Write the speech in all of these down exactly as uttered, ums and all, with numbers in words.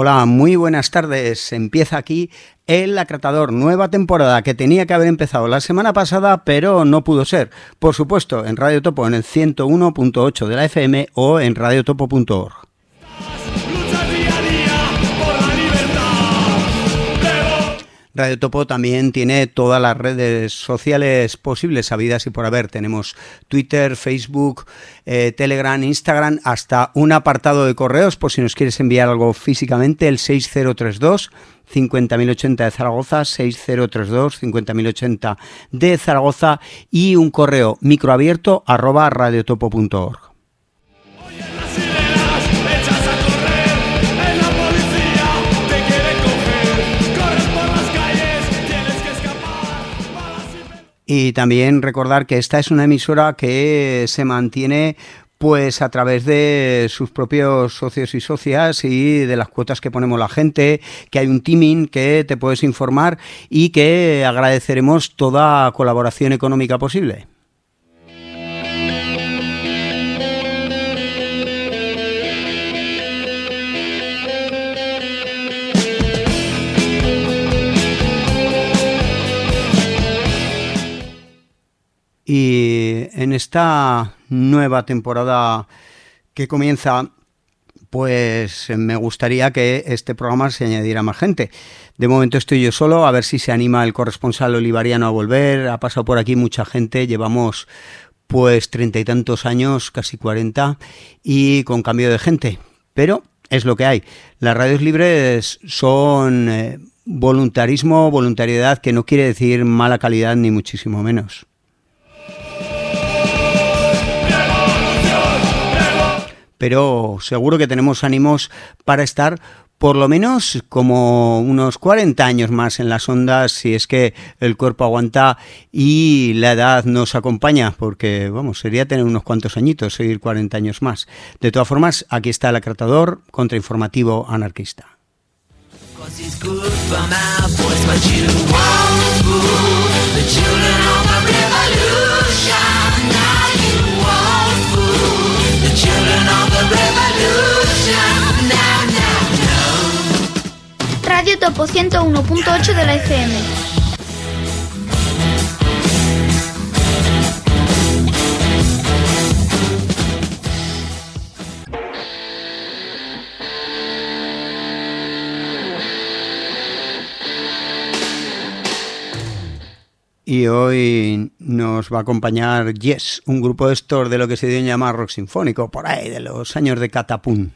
Hola, muy buenas tardes. Empieza aquí El Acratador, nueva temporada que tenía que haber empezado la semana pasada, pero no pudo ser. Por supuesto, en Radio Topo, en el ciento uno punto ocho de la F M o en radiotopo punto org. Radio Topo también tiene todas las redes sociales posibles, habidas y por haber. Tenemos Twitter, Facebook, eh, Telegram, Instagram, hasta un apartado de correos, por si nos quieres enviar algo físicamente, el seis cero tres dos, cinco cero ochenta de Zaragoza, seis cero tres dos, cinco cero ochenta de Zaragoza, y un correo microabierto arroba radiotopo punto org. Y también recordar que esta es una emisora que se mantiene pues a través de sus propios socios y socias y de las cuotas que ponemos la gente, que hay un teaming que te puedes informar y que agradeceremos toda colaboración económica posible. Y en esta nueva temporada que comienza, pues me gustaría que este programa se añadiera más gente. De momento estoy yo solo, a ver si se anima el corresponsal olivariano a volver. Ha pasado por aquí mucha gente, llevamos pues treinta y tantos años, casi cuarenta, y con cambio de gente. Pero es lo que hay. Las radios libres son eh, voluntarismo, voluntariedad, que no quiere decir mala calidad ni muchísimo menos. Pero seguro que tenemos ánimos para estar por lo menos como unos cuarenta años más en las ondas, si es que el cuerpo aguanta y la edad nos acompaña, porque vamos, sería tener unos cuantos añitos, seguir cuarenta años más. De todas formas, aquí está El Acratador, contrainformativo anarquista. Radio Topo ciento uno punto ocho de la F M. Y hoy nos va a acompañar Yes, un grupo de estos de lo que se dio en llamar rock sinfónico, por ahí, de los años de Catapún.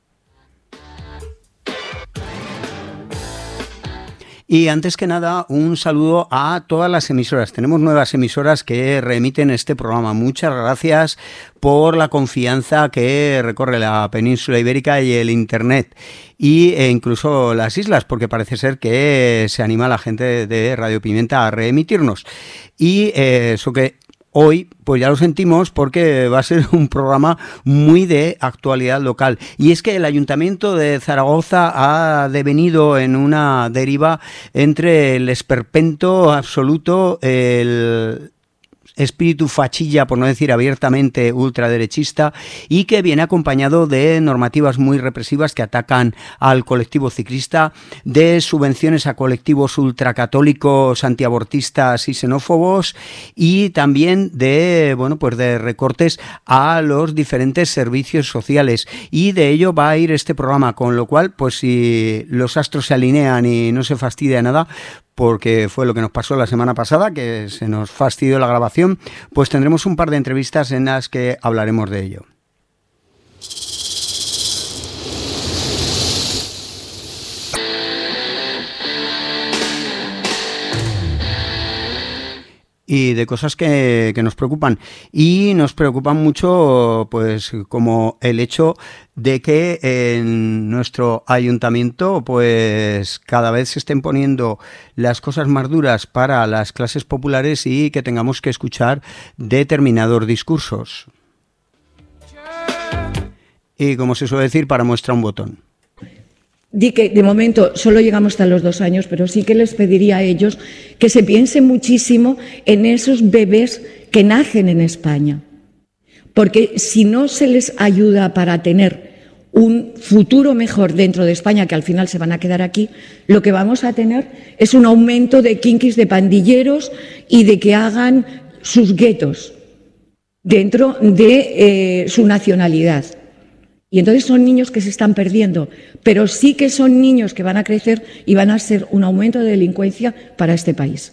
Y antes que nada, un saludo a todas las emisoras. Tenemos nuevas emisoras que reemiten este programa. Muchas gracias por la confianza que recorre la península ibérica y el Internet. Y e incluso las islas, porque parece ser que se anima la gente de Radio Pimienta a reemitirnos. Y eh, eso que hoy, pues ya lo sentimos, porque va a ser un programa muy de actualidad local. Y es que el Ayuntamiento de Zaragoza ha devenido en una deriva entre el esperpento absoluto, el espíritu fachilla, por no decir abiertamente ultraderechista, y que viene acompañado de normativas muy represivas que atacan al colectivo ciclista, de subvenciones a colectivos ultracatólicos, antiabortistas y xenófobos, y también de, bueno, pues de recortes a los diferentes servicios sociales. Y de ello va a ir este programa, con lo cual, pues si los astros se alinean y no se fastidia nada, porque fue lo que nos pasó la semana pasada, que se nos fastidió la grabación, pues tendremos un par de entrevistas en las que hablaremos de ello. Y de cosas que, que nos preocupan. Y nos preocupan mucho, pues, como el hecho de que en nuestro ayuntamiento, pues, cada vez se estén poniendo las cosas más duras para las clases populares y que tengamos que escuchar determinados discursos. Y como se suele decir, para muestra un botón. Di que de momento solo llegamos hasta los dos años, pero sí que les pediría a ellos que se piense muchísimo en esos bebés que nacen en España. Porque si no se les ayuda para tener un futuro mejor dentro de España, que al final se van a quedar aquí, lo que vamos a tener es un aumento de kinkis, de pandilleros y de que hagan sus guetos dentro de eh, su nacionalidad. Y entonces son niños que se están perdiendo, pero sí que son niños que van a crecer y van a ser un aumento de delincuencia para este país.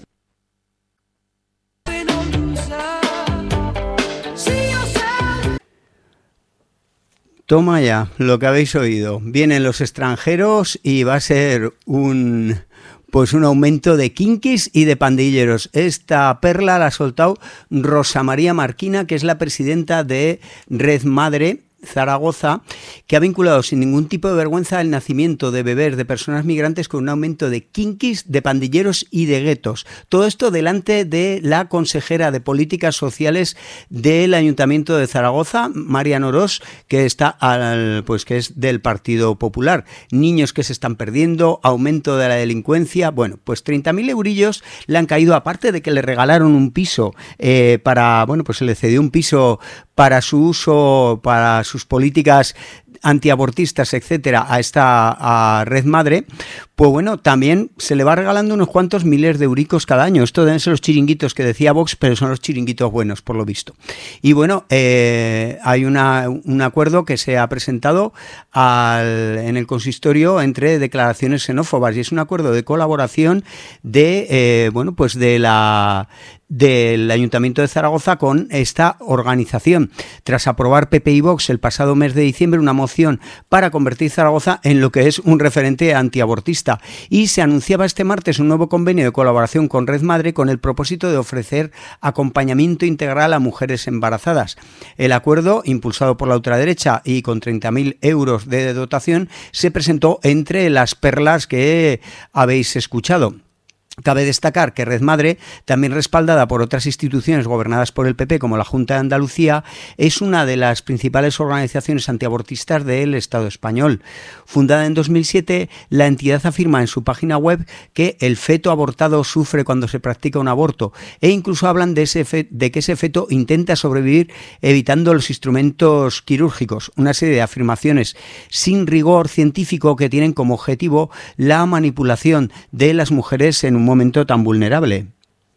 Toma ya, lo que habéis oído. Vienen los extranjeros y va a ser un... pues un aumento de kinkis y de pandilleros. Esta perla la ha soltado Rosa María Marquina, que es la presidenta de Red Madre Zaragoza, que ha vinculado sin ningún tipo de vergüenza el nacimiento de bebés de personas migrantes con un aumento de kinkis, de pandilleros y de guetos. Todo esto delante de la consejera de Políticas Sociales del Ayuntamiento de Zaragoza, Mariano Orós, que está al, pues que es del Partido Popular. Niños que se están perdiendo, aumento de la delincuencia. Bueno, pues treinta mil eurillos le han caído, aparte de que le regalaron un piso eh, para, bueno, pues se le cedió un piso para su uso, para sus políticas antiabortistas, etcétera, a esta a Red Madre, pues bueno, también se le va regalando unos cuantos miles de euricos cada año. Esto deben ser los chiringuitos que decía Vox, pero son los chiringuitos buenos, por lo visto. Y bueno, eh, hay una, un acuerdo que se ha presentado al, en el consistorio entre declaraciones xenófobas, y es un acuerdo de colaboración de, eh, bueno, pues de la... del Ayuntamiento de Zaragoza con esta organización, tras aprobar P P y Vox el pasado mes de diciembre una moción para convertir Zaragoza en lo que es un referente antiabortista, y se anunciaba este martes un nuevo convenio de colaboración con Red Madre con el propósito de ofrecer acompañamiento integral a mujeres embarazadas. El acuerdo, impulsado por la ultraderecha y con treinta mil euros de dotación, se presentó entre las perlas que habéis escuchado. Cabe destacar que Red Madre, también respaldada por otras instituciones gobernadas por el P P como la Junta de Andalucía, es una de las principales organizaciones antiabortistas del Estado español. Fundada en dos mil siete, la entidad afirma en su página web que el feto abortado sufre cuando se practica un aborto, e incluso hablan de, ese fe- de que ese feto intenta sobrevivir evitando los instrumentos quirúrgicos. Una serie de afirmaciones sin rigor científico que tienen como objetivo la manipulación de las mujeres en un momento tan vulnerable.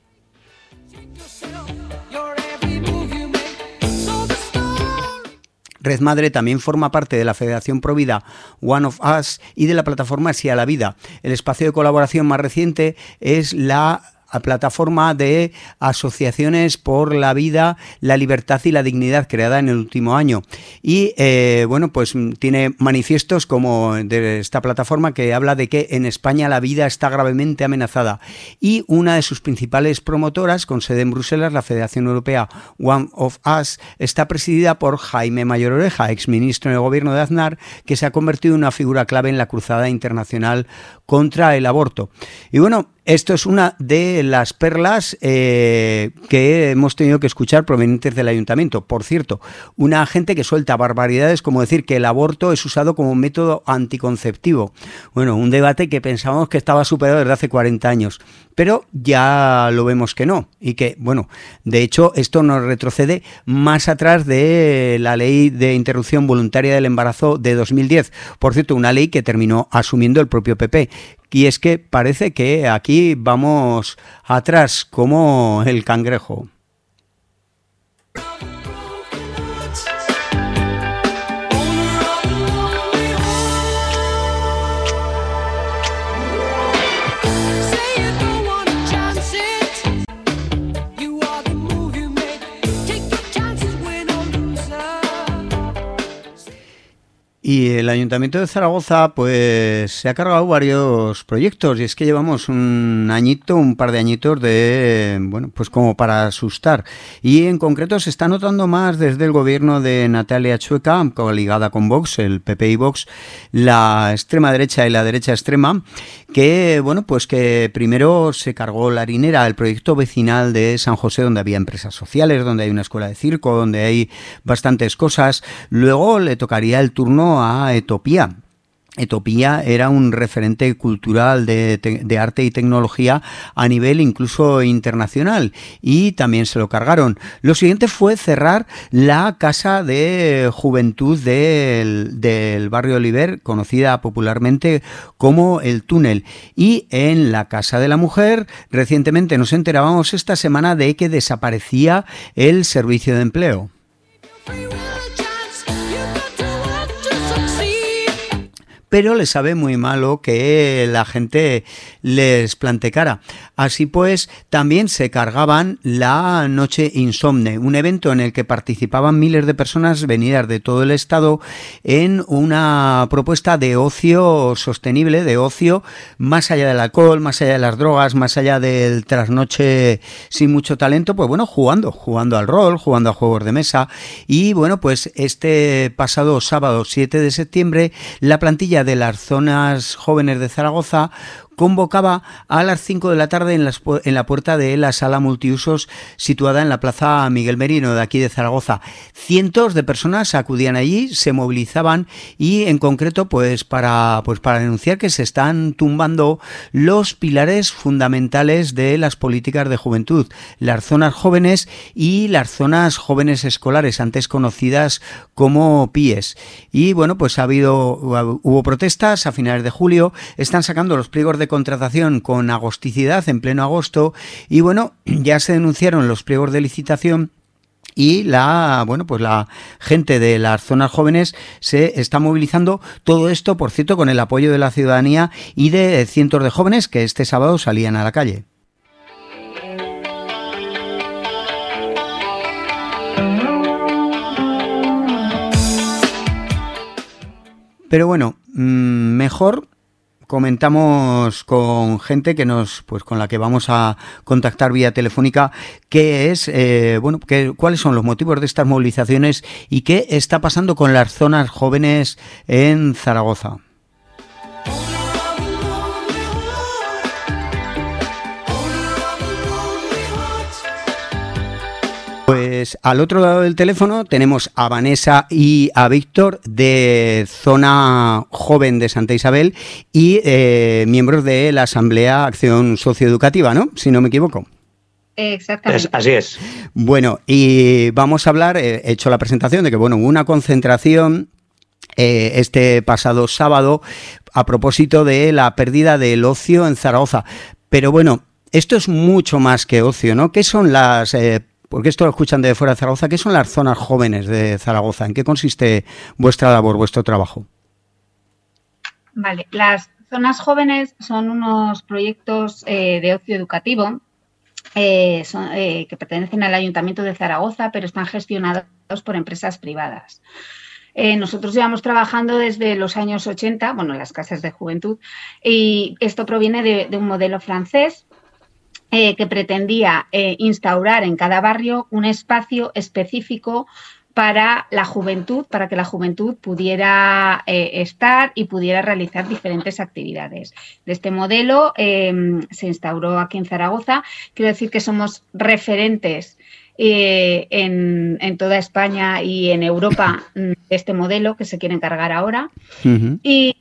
Red Madre también forma parte de la Federación Provida One of Us y de la plataforma Sí a la Vida. El espacio de colaboración más reciente es la a plataforma de asociaciones por la vida, la libertad y la dignidad, creada en el último año. Y eh, bueno, pues tiene manifiestos como de esta plataforma que habla de que en España la vida está gravemente amenazada. Y una de sus principales promotoras, con sede en Bruselas, la Federación Europea One of Us, está presidida por Jaime Mayor Oreja, exministro en el gobierno de Aznar, que se ha convertido en una figura clave en la cruzada internacional contra el aborto. Y bueno, esto es una de las perlas eh, que hemos tenido que escuchar provenientes del ayuntamiento. Por cierto, una gente que suelta barbaridades como decir que el aborto es usado como método anticonceptivo. Bueno, un debate que pensábamos que estaba superado desde hace cuarenta años, pero ya lo vemos que no. Y que, bueno, de hecho, esto nos retrocede más atrás de la ley de interrupción voluntaria del embarazo de dos mil diez. Por cierto, una ley que terminó asumiendo el propio P P. Y es que parece que aquí vamos atrás como el cangrejo. Y el Ayuntamiento de Zaragoza pues se ha cargado varios proyectos, y es que llevamos un añito, un par de añitos de, bueno, pues como para asustar. Y en concreto se está notando más desde el gobierno de Natalia Chueca, coligada con Vox, el P P y Vox, la extrema derecha y la derecha extrema, que, bueno, pues que primero se cargó la harinera, el proyecto vecinal de San José, donde había empresas sociales, donde hay una escuela de circo, donde hay bastantes cosas. Luego le tocaría el turno a Etopía. Etopía era un referente cultural de, de arte y tecnología a nivel incluso internacional, y también se lo cargaron. Lo siguiente fue cerrar la Casa de Juventud del, del barrio Oliver, conocida popularmente como El Túnel. Y en la Casa de la Mujer, recientemente nos enterábamos esta semana de que desaparecía el servicio de empleo. Pero les sabe muy malo que la gente les plante cara. Así pues, también se cargaban la Noche Insomne, un evento en el que participaban miles de personas venidas de todo el estado en una propuesta de ocio sostenible, de ocio más allá del alcohol, más allá de las drogas, más allá del trasnoche sin mucho talento, pues bueno, jugando, jugando al rol, jugando a juegos de mesa. Y bueno, pues este pasado sábado siete de septiembre, la plantilla de las zonas jóvenes de Zaragoza convocaba a las cinco de la tarde en, las, en la puerta de la sala multiusos situada en la Plaza Miguel Merino de aquí de Zaragoza. Cientos de personas acudían allí, se movilizaban y en concreto pues para, pues para denunciar que se están tumbando los pilares fundamentales de las políticas de juventud, las zonas jóvenes y las zonas jóvenes escolares, antes conocidas como P I E S. Y bueno, pues ha habido, hubo protestas a finales de julio, están sacando los pliegos de contratación con agosticidad en pleno agosto y bueno, ya se denunciaron los pliegos de licitación y la, bueno, pues la gente de las zonas jóvenes se está movilizando. Todo esto, por cierto, con el apoyo de la ciudadanía y de cientos de jóvenes que este sábado salían a la calle. Pero bueno, mejor comentamos con gente que nos, pues con la que vamos a contactar vía telefónica, qué es, eh, bueno, qué, cuáles son los motivos de estas movilizaciones y qué está pasando con las zonas jóvenes en Zaragoza. Pues al otro lado del teléfono tenemos a Vanessa y a Víctor de Zona Joven de Santa Isabel y eh, miembros de la Asamblea Acción Socioeducativa, ¿no? Si no me equivoco. Exactamente. Es, así es. Bueno, y vamos a hablar, eh, he hecho la presentación de que, bueno, hubo una concentración eh, este pasado sábado a propósito de la pérdida del ocio en Zaragoza. Pero bueno, esto es mucho más que ocio, ¿no? ¿Qué son las... Eh, porque esto lo escuchan de fuera de Zaragoza, ¿qué son las zonas jóvenes de Zaragoza? ¿En qué consiste vuestra labor, vuestro trabajo? Vale, las zonas jóvenes son unos proyectos eh, de ocio educativo eh, son, eh, que pertenecen al Ayuntamiento de Zaragoza, pero están gestionados por empresas privadas. Eh, nosotros llevamos trabajando desde los años ochenta, bueno, en las casas de juventud, y esto proviene de, de un modelo francés, Eh, que pretendía eh, instaurar en cada barrio un espacio específico para la juventud, para que la juventud pudiera eh, estar y pudiera realizar diferentes actividades. De este modelo eh, se instauró aquí en Zaragoza. Quiero decir que somos referentes eh, en, en toda España y en Europa de este modelo que se quiere encargar ahora. Uh-huh. Y,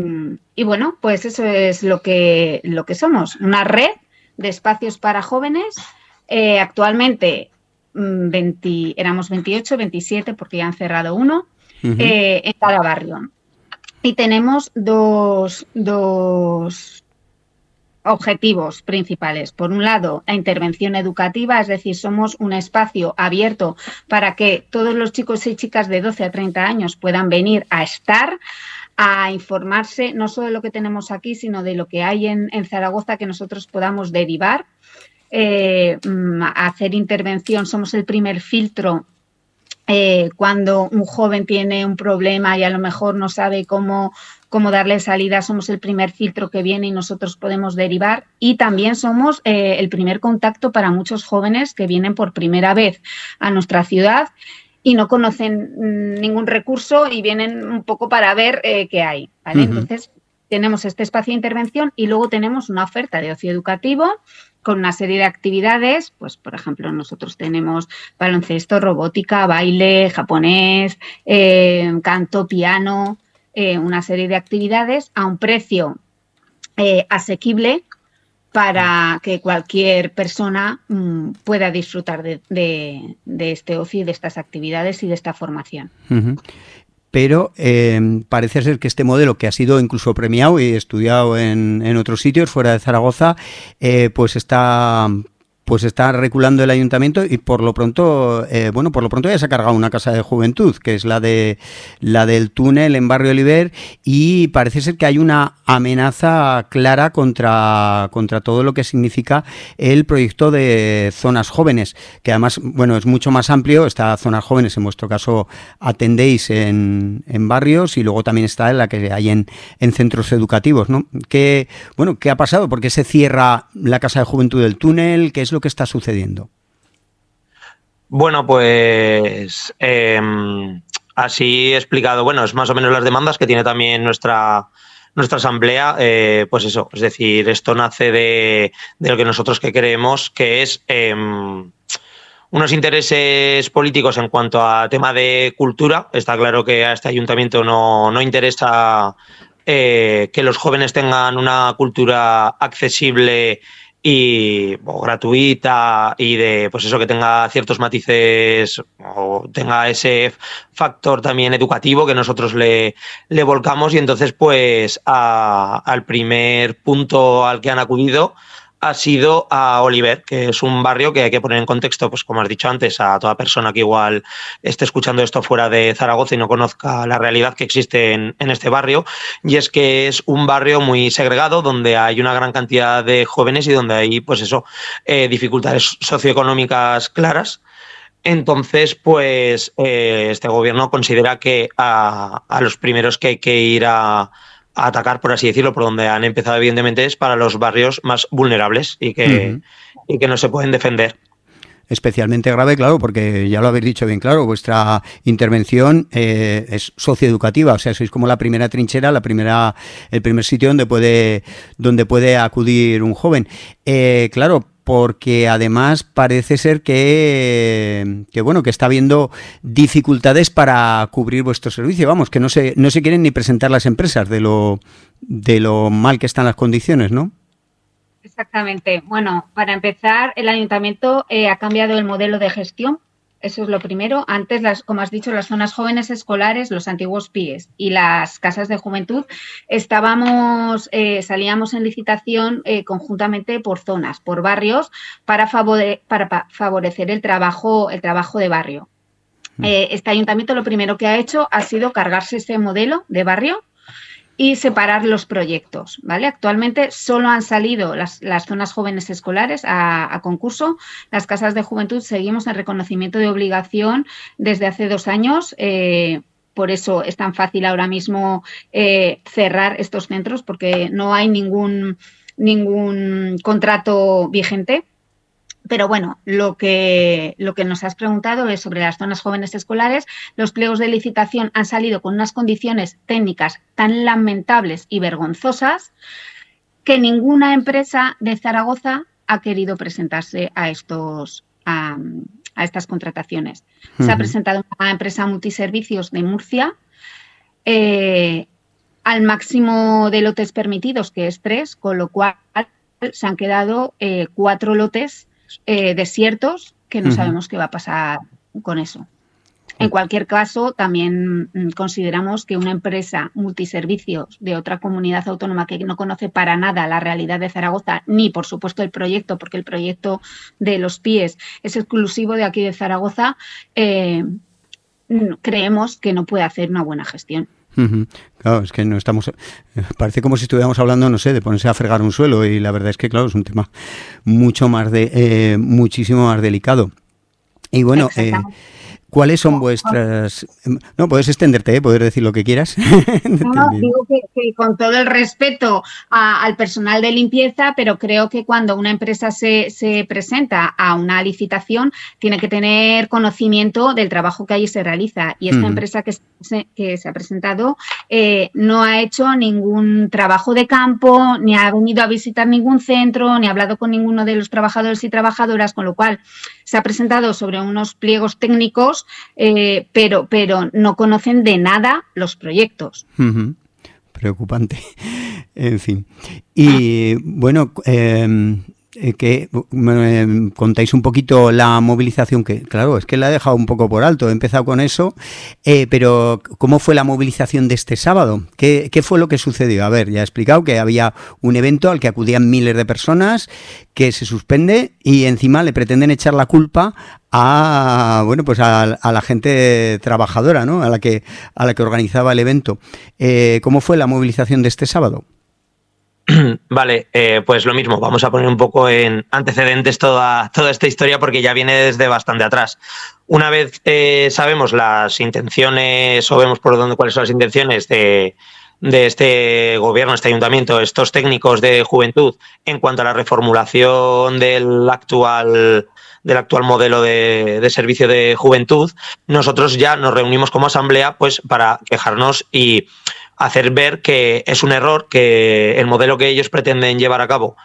y bueno, pues eso es lo que, lo que somos, una red de espacios para jóvenes. Eh, actualmente veinte, éramos veintiocho, veintisiete porque ya han cerrado uno, uh-huh. eh, en cada barrio. Y tenemos dos, dos objetivos principales. Por un lado, la intervención educativa, es decir, somos un espacio abierto para que todos los chicos y chicas de doce a treinta años puedan venir a estar, a informarse no solo de lo que tenemos aquí, sino de lo que hay en, en Zaragoza, que nosotros podamos derivar, eh, a hacer intervención. Somos el primer filtro eh, cuando un joven tiene un problema y a lo mejor no sabe cómo, cómo darle salida. Somos el primer filtro que viene y nosotros podemos derivar. Y también somos eh, el primer contacto para muchos jóvenes que vienen por primera vez a nuestra ciudad y no conocen ningún recurso y vienen un poco para ver eh, qué hay, ¿vale? Uh-huh. Entonces, tenemos este espacio de intervención y luego tenemos una oferta de ocio educativo con una serie de actividades. Pues, por ejemplo, nosotros tenemos baloncesto, robótica, baile, japonés, eh, canto, piano, eh, una serie de actividades a un precio eh, asequible para que cualquier persona mmm, pueda disfrutar de, de, de este ocio y de estas actividades y de esta formación. Uh-huh. Pero eh, parece ser que este modelo, que ha sido incluso premiado y estudiado en, en otros sitios fuera de Zaragoza, eh, pues está... pues está reculando el ayuntamiento y por lo pronto, eh, bueno, por lo pronto ya se ha cargado una casa de juventud, que es la de la del túnel en Barrio Oliver, y parece ser que hay una amenaza clara contra, contra todo lo que significa el proyecto de zonas jóvenes, que además, bueno, es mucho más amplio. Está zonas jóvenes, en vuestro caso atendéis en, en barrios, y luego también está la que hay en, en centros educativos, ¿no? ¿Qué, bueno, ¿qué ha pasado? ¿Por qué se cierra la casa de juventud del túnel? ¿Qué es lo que está sucediendo? Bueno, pues eh, así explicado, bueno, es más o menos las demandas que tiene también nuestra, nuestra asamblea, eh, pues eso, es decir, esto nace de, de lo que nosotros que creemos que es eh, unos intereses políticos en cuanto a tema de cultura. Está claro que a este ayuntamiento no, no interesa eh, que los jóvenes tengan una cultura accesible y o gratuita y de pues eso, que tenga ciertos matices o tenga ese factor también educativo que nosotros le, le volcamos. Y entonces pues a, al primer punto al que han acudido ha sido a Oliver, que es un barrio que hay que poner en contexto, pues como has dicho antes, a toda persona que igual esté escuchando esto fuera de Zaragoza y no conozca la realidad que existe en, en este barrio. Y es que es un barrio muy segregado, donde hay una gran cantidad de jóvenes y donde hay, pues eso, eh, dificultades socioeconómicas claras. Entonces, pues eh, este gobierno considera que a, a los primeros que hay que ir a a atacar, por así decirlo, por donde han empezado evidentemente es para los barrios más vulnerables y que, uh-huh. y que no se pueden defender. Especialmente grave, claro, porque ya lo habéis dicho bien claro, vuestra intervención eh, es socioeducativa, o sea, sois como la primera trinchera, la primera, el primer sitio donde puede, donde puede acudir un joven. Eh, claro, porque además parece ser que, que bueno, que está habiendo dificultades para cubrir vuestro servicio. Vamos, que no se, no se quieren ni presentar las empresas de lo, de lo mal que están las condiciones, ¿no? Exactamente. Bueno, para empezar, el ayuntamiento eh, ha cambiado el modelo de gestión. Eso es lo primero. Antes, las, como has dicho, las zonas jóvenes escolares, los antiguos P I Es y las casas de juventud, estábamos, eh, salíamos en licitación eh, conjuntamente por zonas, por barrios, para, favore, para favorecer el trabajo, el trabajo de barrio. Eh, este ayuntamiento lo primero que ha hecho ha sido cargarse ese modelo de barrio y separar los proyectos, ¿vale? Actualmente solo han salido las, las zonas jóvenes escolares a, a concurso. Las casas de juventud seguimos en reconocimiento de obligación desde hace dos años. Eh, por eso es tan fácil ahora mismo eh, cerrar estos centros, porque no hay ningún, ningún contrato vigente. Pero bueno, lo que, lo que nos has preguntado es sobre las zonas jóvenes escolares. Los pliegos de licitación han salido con unas condiciones técnicas tan lamentables y vergonzosas que ninguna empresa de Zaragoza ha querido presentarse a, estos, a, a estas contrataciones. Uh-huh. Se ha presentado una empresa multiservicios de Murcia eh, al máximo de lotes permitidos, que es tres, con lo cual se han quedado eh, cuatro lotes Eh, desiertos que no uh-huh. sabemos qué va a pasar con eso. En cualquier caso, también mm, consideramos que una empresa multiservicios de otra comunidad autónoma que no conoce para nada la realidad de Zaragoza, ni por supuesto el proyecto, porque el proyecto de los P I Es es exclusivo de aquí de Zaragoza, eh, creemos que no puede hacer una buena gestión. Uh-huh. Claro, es que no estamos, parece como si estuviéramos hablando, no sé, de ponerse a fregar un suelo, y la verdad es que, claro, es un tema mucho más de, eh, muchísimo más delicado. Y bueno, eh, ¿cuáles son vuestras...? No, puedes extenderte, ¿eh? Puedes decir lo que quieras. No, digo que, que con todo el respeto a, al personal de limpieza, pero creo que cuando una empresa se, se presenta a una licitación tiene que tener conocimiento del trabajo que allí se realiza. Y esta uh-huh. empresa que se, que se ha presentado eh, no ha hecho ningún trabajo de campo, ni ha venido a visitar ningún centro, ni ha hablado con ninguno de los trabajadores y trabajadoras, con lo cual se ha presentado sobre unos pliegos técnicos proyectos, eh, pero, pero no conocen de nada los proyectos. Uh-huh. Preocupante. En fin. Y bueno, eh, que me contáis un poquito la movilización, que claro, es que la he dejado un poco por alto, he empezado con eso, eh, pero ¿cómo fue la movilización de este sábado? ¿Qué, ¿Qué fue lo que sucedió? A ver, ya he explicado que había un evento al que acudían miles de personas, que se suspende y encima le pretenden echar la culpa a bueno pues a, a la gente trabajadora, ¿no? A la que a la que organizaba el evento. Eh, ¿Cómo fue la movilización de este sábado? Vale, eh, pues lo mismo, vamos a poner un poco en antecedentes toda, toda esta historia porque ya viene desde bastante atrás. Una vez eh, sabemos las intenciones o vemos por dónde cuáles son las intenciones de, de este gobierno, este ayuntamiento, estos técnicos de juventud en cuanto a la reformulación del actual del actual modelo de, de servicio de juventud, nosotros ya nos reunimos como asamblea pues para quejarnos y hacer ver que es un error, que el modelo que ellos pretenden llevar a cabo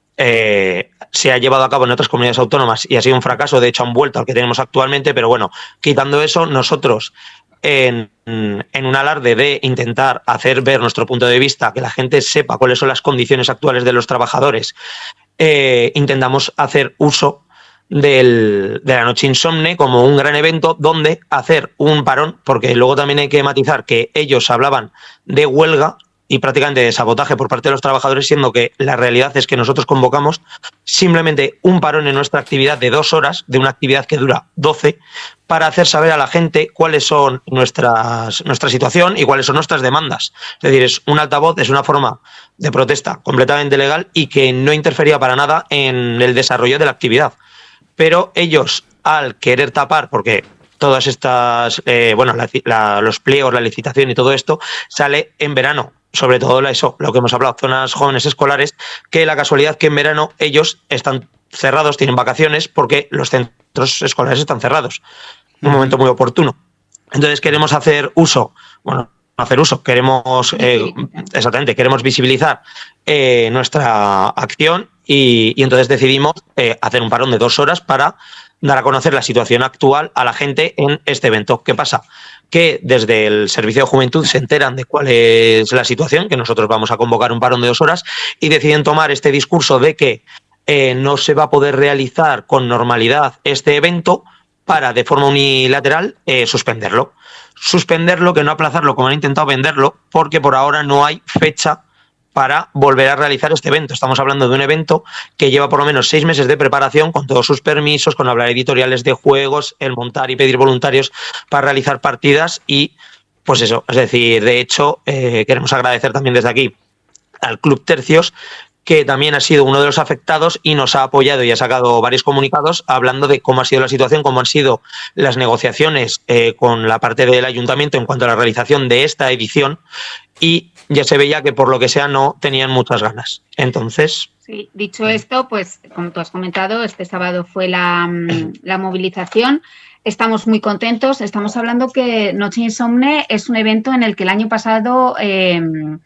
eh, se ha llevado a cabo en otras comunidades autónomas y ha sido un fracaso, de hecho han vuelto al que tenemos actualmente, pero bueno, quitando eso, nosotros en, en un alarde de intentar hacer ver nuestro punto de vista, que la gente sepa cuáles son las condiciones actuales de los trabajadores, eh, intentamos hacer uso Del, de la Noche Insomne como un gran evento donde hacer un parón, porque luego también hay que matizar que ellos hablaban de huelga y prácticamente de sabotaje por parte de los trabajadores, siendo que la realidad es que nosotros convocamos simplemente un parón en nuestra actividad de dos horas, de una actividad que dura doce, para hacer saber a la gente cuáles son nuestras, nuestra situación y cuáles son nuestras demandas. Es decir, es un altavoz, es una forma de protesta completamente legal y que no interfería para nada en el desarrollo de la actividad. Pero ellos, al querer tapar, porque todas estas, eh, bueno, la, la, los pliegos, la licitación y todo esto sale en verano, sobre todo la, eso, lo que hemos hablado, zonas jóvenes escolares, que la casualidad que en verano ellos están cerrados, tienen vacaciones, porque los centros escolares están cerrados. Un momento muy oportuno. Entonces queremos hacer uso, bueno, hacer uso, queremos, eh, exactamente, queremos visibilizar eh, nuestra acción y, y entonces decidimos eh, hacer un parón de dos horas para dar a conocer la situación actual a la gente en este evento. ¿Qué pasa? Que desde el Servicio de Juventud se enteran de cuál es la situación, que nosotros vamos a convocar un parón de dos horas y deciden tomar este discurso de que eh, no se va a poder realizar con normalidad este evento para, de forma unilateral, eh, suspenderlo. Suspenderlo, que no aplazarlo como han intentado venderlo, porque por ahora no hay fecha para volver a realizar este evento. Estamos hablando de un evento que lleva por lo menos seis meses de preparación, con todos sus permisos, con hablar editoriales de juegos, el montar y pedir voluntarios para realizar partidas y, pues eso, es decir, de hecho, eh, queremos agradecer también desde aquí al Club Tercios, que también ha sido uno de los afectados y nos ha apoyado y ha sacado varios comunicados hablando de cómo ha sido la situación, cómo han sido las negociaciones eh, con la parte del ayuntamiento en cuanto a la realización de esta edición, y ya se veía que por lo que sea no tenían muchas ganas. Entonces... Sí, dicho esto, pues como tú has comentado, este sábado fue la, la movilización. Estamos muy contentos. Estamos hablando que Noche Insomne es un evento en el que el año pasado eh,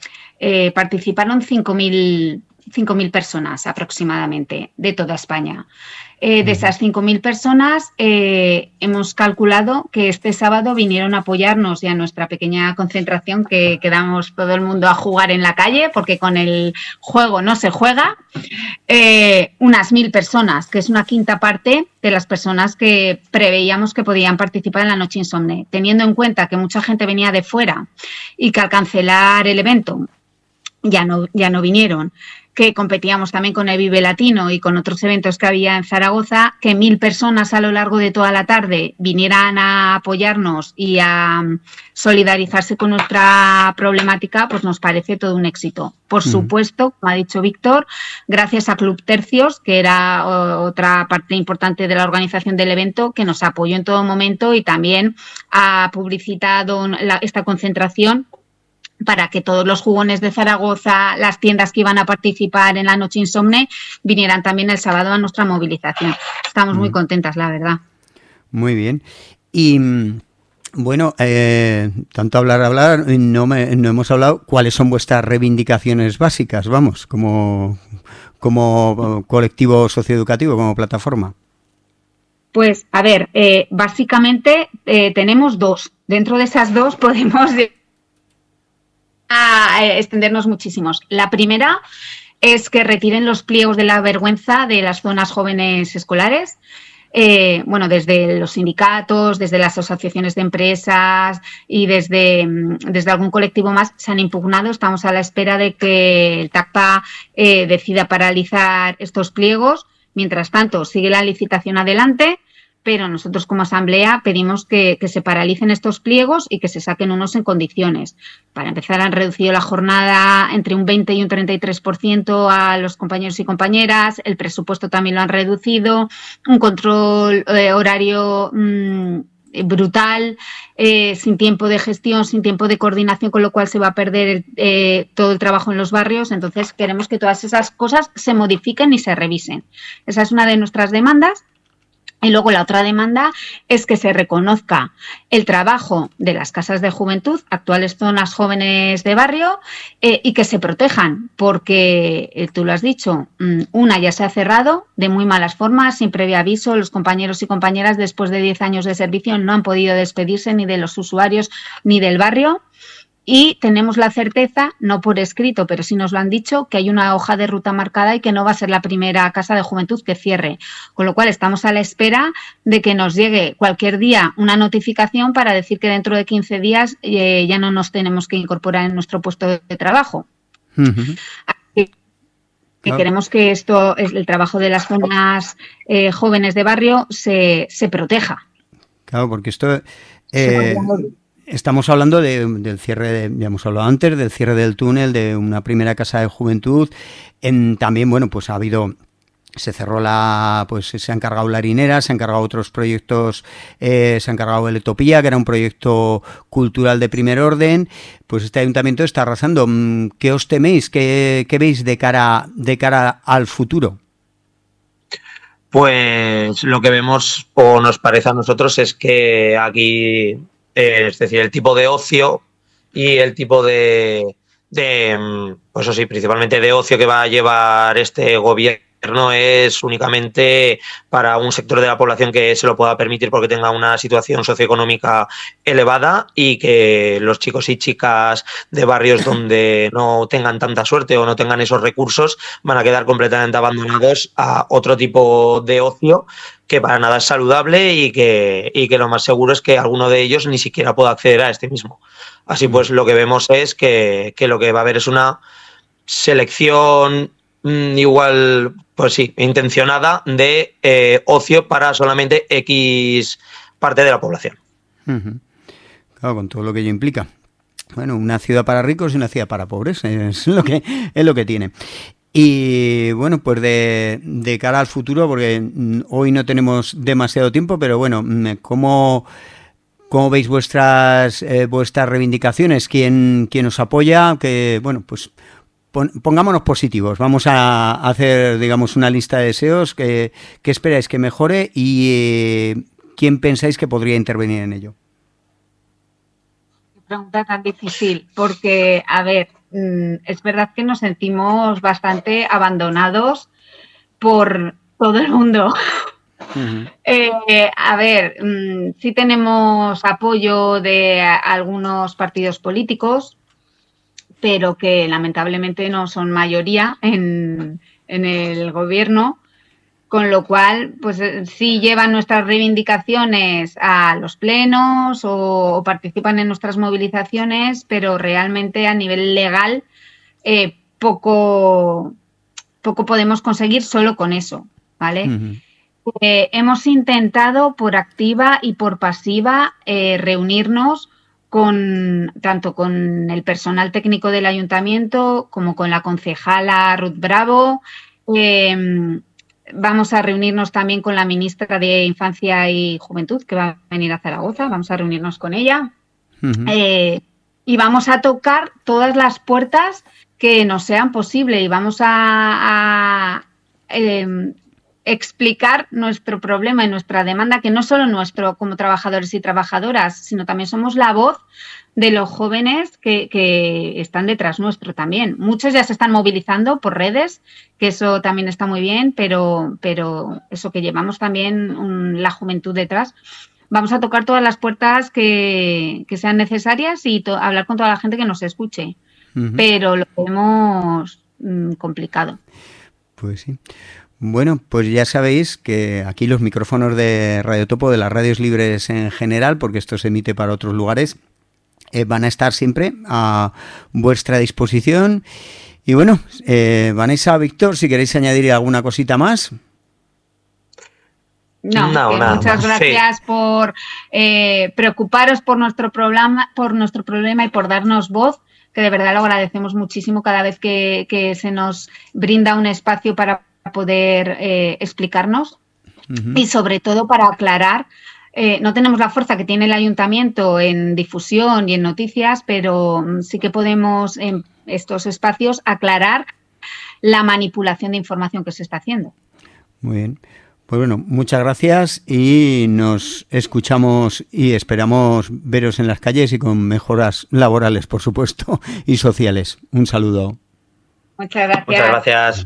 eh, participaron cinco mil personas aproximadamente de toda España. Eh, de esas cinco mil personas eh, hemos calculado que este sábado vinieron a apoyarnos y a nuestra pequeña concentración que quedamos todo el mundo a jugar en la calle, porque con el juego no se juega, eh, unas mil personas, que es una quinta parte de las personas que preveíamos que podían participar en la Noche Insomne, teniendo en cuenta que mucha gente venía de fuera y que al cancelar el evento ya no, ya no vinieron, que competíamos también con el Vive Latino y con otros eventos que había en Zaragoza, que mil personas a lo largo de toda la tarde vinieran a apoyarnos y a solidarizarse con nuestra problemática, pues nos parece todo un éxito. Por mm. supuesto, como ha dicho Víctor, gracias a Club Tercios, que era otra parte importante de la organización del evento, que nos apoyó en todo momento y también ha publicitado la, esta concentración para que todos los jugones de Zaragoza, las tiendas que iban a participar en la Noche Insomne, vinieran también el sábado a nuestra movilización. Estamos mm. muy contentas, la verdad. Muy bien. Y bueno, eh, tanto hablar, hablar, no, me, no hemos hablado cuáles son vuestras reivindicaciones básicas, vamos, como, como colectivo socioeducativo, como plataforma. Pues, a ver, eh, básicamente eh, tenemos dos. Dentro de esas dos podemos a, eh, extendernos muchísimos. La primera es que retiren los pliegos de la vergüenza de las zonas jóvenes escolares. Eh, bueno, desde los sindicatos, desde las asociaciones de empresas y desde, desde algún colectivo más se han impugnado. Estamos a la espera de que el TACPA eh, decida paralizar estos pliegos. Mientras tanto, sigue la licitación adelante, pero nosotros como asamblea pedimos que, que se paralicen estos pliegos y que se saquen unos en condiciones. Para empezar, han reducido la jornada entre un veinte y un treinta y tres por ciento a los compañeros y compañeras, el presupuesto también lo han reducido, un control eh, horario mmm, brutal, eh, sin tiempo de gestión, sin tiempo de coordinación, con lo cual se va a perder el, eh, todo el trabajo en los barrios. Entonces, queremos que todas esas cosas se modifiquen y se revisen. Esa es una de nuestras demandas. Y luego la otra demanda es que se reconozca el trabajo de las casas de juventud, actuales zonas jóvenes de barrio, eh, y que se protejan, porque eh, tú lo has dicho, una ya se ha cerrado de muy malas formas, sin previo aviso. Los compañeros y compañeras después de diez años de servicio no han podido despedirse ni de los usuarios ni del barrio. Y tenemos la certeza, no por escrito, pero sí nos lo han dicho, que hay una hoja de ruta marcada y que no va a ser la primera casa de juventud que cierre. Con lo cual estamos a la espera de que nos llegue cualquier día una notificación para decir que dentro de quince días eh, ya no nos tenemos que incorporar en nuestro puesto de trabajo. Uh-huh. Que claro. Queremos que esto, el trabajo de las zonas eh, jóvenes de barrio se, se proteja. Claro, porque esto... Eh... Estamos hablando de, del cierre, de, ya hemos hablado antes, del cierre del túnel, de una primera casa de juventud. En, también, bueno, pues ha habido, se cerró la, pues se ha encargado la harinera, se han encargado otros proyectos, eh, se ha encargado el Etopía, que era un proyecto cultural de primer orden. Pues este ayuntamiento está arrasando. ¿Qué os teméis? ¿Qué, qué veis de cara, de cara al futuro? Pues lo que vemos, o nos parece a nosotros, es que aquí... Es decir, el tipo de ocio y el tipo de, de, pues eso sí, principalmente de ocio que va a llevar este gobierno es únicamente para un sector de la población que se lo pueda permitir porque tenga una situación socioeconómica elevada, y que los chicos y chicas de barrios donde no tengan tanta suerte o no tengan esos recursos van a quedar completamente abandonados a otro tipo de ocio que para nada es saludable y que, y que lo más seguro es que alguno de ellos ni siquiera pueda acceder a este mismo. Así pues, lo que vemos es que, que lo que va a haber es una selección mmm, igual, pues sí, intencionada de eh, ocio para solamente X parte de la población. Uh-huh. Claro, con todo lo que ello implica. Bueno, una ciudad para ricos y una ciudad para pobres, es lo que, es lo que tiene. Y bueno, pues de, de cara al futuro, porque hoy no tenemos demasiado tiempo, pero bueno, ¿cómo, cómo veis vuestras eh, vuestras reivindicaciones? ¿Quién, quién os apoya? Que bueno, pues pon, pongámonos positivos. Vamos a hacer, digamos, una lista de deseos. ¿Qué que esperáis que mejore y eh, quién pensáis que podría intervenir en ello? Qué pregunta tan difícil, porque, a ver, es verdad que nos sentimos bastante abandonados por todo el mundo. Uh-huh. eh, a ver, mmm, sí tenemos apoyo de a, algunos partidos políticos, pero que lamentablemente no son mayoría en, en el gobierno, con lo cual, pues sí llevan nuestras reivindicaciones a los plenos o, o participan en nuestras movilizaciones, pero realmente a nivel legal eh, poco, poco podemos conseguir solo con eso, ¿vale? Uh-huh. Eh, hemos intentado por activa y por pasiva eh, reunirnos con tanto con el personal técnico del ayuntamiento como con la concejala Ruth Bravo. Eh, Vamos a reunirnos también con la ministra de Infancia y Juventud, que va a venir a Zaragoza. Vamos a reunirnos con ella. Uh-huh. Eh, y vamos a tocar todas las puertas que nos sean posibles. Y vamos a, a eh, explicar nuestro problema y nuestra demanda, que no solo nuestro como trabajadores y trabajadoras, sino también somos la voz de los jóvenes que, que están detrás nuestro también. Muchos ya se están movilizando por redes, que eso también está muy bien, pero, pero eso que llevamos también un, la juventud detrás. Vamos a tocar todas las puertas que, que sean necesarias y to- hablar con toda la gente que nos escuche, uh-huh. pero lo vemos mmm, complicado. Pues sí. Bueno, pues ya sabéis que aquí los micrófonos de Radio Topo, de las radios libres en general, porque esto se emite para otros lugares, eh, van a estar siempre a vuestra disposición. Y bueno, eh, Vanessa, Víctor, si queréis añadir alguna cosita más. No, no que nada muchas más. gracias sí. por eh, preocuparos por nuestro problema, por nuestro problema y por darnos voz, que de verdad lo agradecemos muchísimo cada vez que, que se nos brinda un espacio para poder eh, explicarnos uh-huh. y sobre todo para aclarar. Eh, no tenemos la fuerza que tiene el ayuntamiento en difusión y en noticias, pero sí que podemos en estos espacios aclarar la manipulación de información que se está haciendo. Muy bien. Pues bueno, muchas gracias y nos escuchamos y esperamos veros en las calles y con mejoras laborales, por supuesto, y sociales. Un saludo. Muchas gracias. Muchas gracias.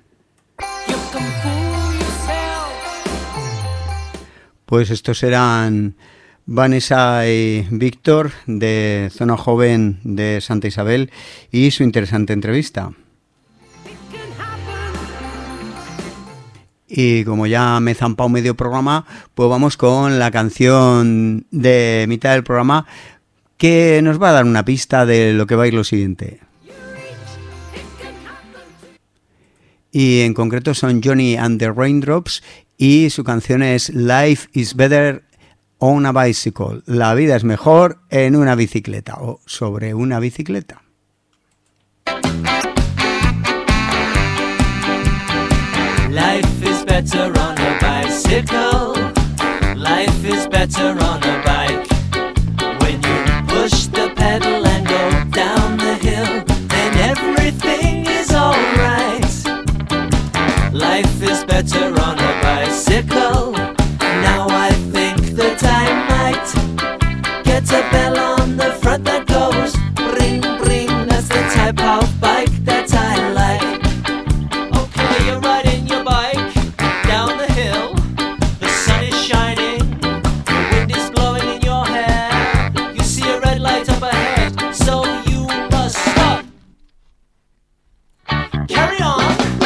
Pues estos eran Vanessa y Víctor de Zona Joven de Santa Isabel y su interesante entrevista. Y como ya me he zampado medio programa, pues vamos con la canción de mitad del programa que nos va a dar una pista de lo que va a ir lo siguiente. Y en concreto son Johnny and the Raindrops y su canción es Life is Better on a Bicycle. La vida es mejor en una bicicleta o sobre una bicicleta. Life is better on a bicycle. Life is better on a bike. When you push the pedal and go down the hill, then everything is alright. Life is better on a bicycle. Now I think that I might get a bell on the front that goes ring, ring. That's the type of bike that I like. Okay, you're riding your bike down the hill. The sun is shining, the wind is blowing in your hair. You see a red light up ahead, so you must stop. Carry on.